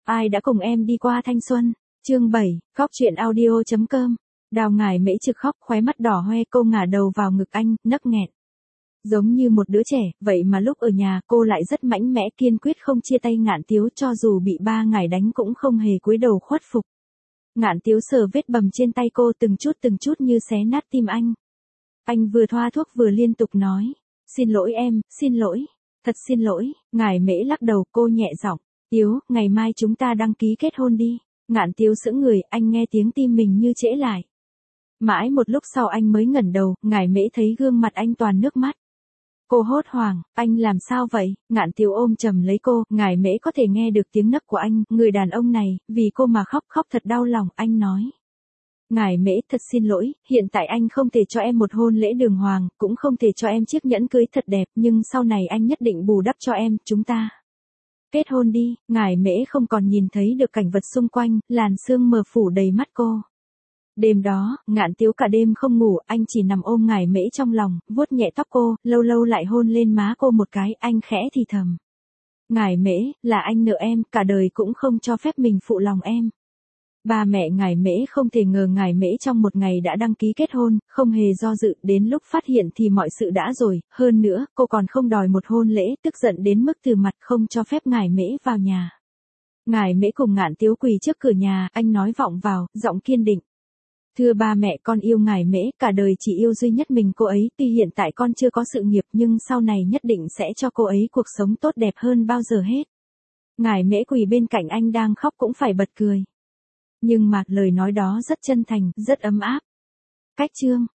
Ai đã cùng em đi qua thanh xuân? Chương 7, khóc chuyện audio.com. Đào Ngải Mễ trực khóc, khóe mắt đỏ hoe, cô ngả đầu vào ngực anh, nấc nghẹn. Giống như một đứa trẻ, vậy mà lúc ở nhà cô lại rất mạnh mẽ, kiên quyết không chia tay Ngạn Tiếu, cho dù bị ba Ngải đánh cũng không hề cúi đầu khuất phục. Ngạn Tiếu sờ vết bầm trên tay cô từng chút như xé nát tim anh. Anh vừa thoa thuốc vừa liên tục nói, xin lỗi em, xin lỗi, thật xin lỗi. Ngải Mễ lắc đầu, cô nhẹ giọng, Tiếu, ngày mai chúng ta đăng ký kết hôn đi. Ngạn Tiếu sững người, anh nghe tiếng tim mình như trễ lại. Mãi một lúc sau anh mới ngẩng đầu, Ngải Mễ thấy gương mặt anh toàn nước mắt. Cô hốt hoảng, anh làm sao vậy? Ngạn Tiếu ôm chầm lấy cô, Ngải Mễ có thể nghe được tiếng nấc của anh, người đàn ông này, vì cô mà khóc thật đau lòng, anh nói. Ngải Mễ, thật xin lỗi, hiện tại anh không thể cho em một hôn lễ đường hoàng, cũng không thể cho em chiếc nhẫn cưới thật đẹp, nhưng sau này anh nhất định bù đắp cho em, chúng ta kết hôn đi. Ngải Mễ không còn nhìn thấy được cảnh vật xung quanh, làn sương mờ phủ đầy mắt cô. Đêm đó, Ngạn Tiếu cả đêm không ngủ, anh chỉ nằm ôm Ngải Mễ trong lòng, vuốt nhẹ tóc cô, lâu lâu lại hôn lên má cô một cái, anh khẽ thì thầm. Ngải Mễ, là anh nợ em, cả đời cũng không cho phép mình phụ lòng em. Ba mẹ Ngải Mễ không thể ngờ Ngải Mễ trong một ngày đã đăng ký kết hôn, không hề do dự, đến lúc phát hiện thì mọi sự đã rồi, hơn nữa, cô còn không đòi một hôn lễ, tức giận đến mức từ mặt không cho phép Ngải Mễ vào nhà. Ngải Mễ cùng Ngạn Tiếu quỳ trước cửa nhà, anh nói vọng vào, giọng kiên định. Thưa ba mẹ, con yêu Ngải Mễ, cả đời chỉ yêu duy nhất mình cô ấy, tuy hiện tại con chưa có sự nghiệp nhưng sau này nhất định sẽ cho cô ấy cuộc sống tốt đẹp hơn bao giờ hết. Ngải Mễ quỳ bên cạnh anh đang khóc cũng phải bật cười. Nhưng mà lời nói đó rất chân thành, rất ấm áp. Cách chương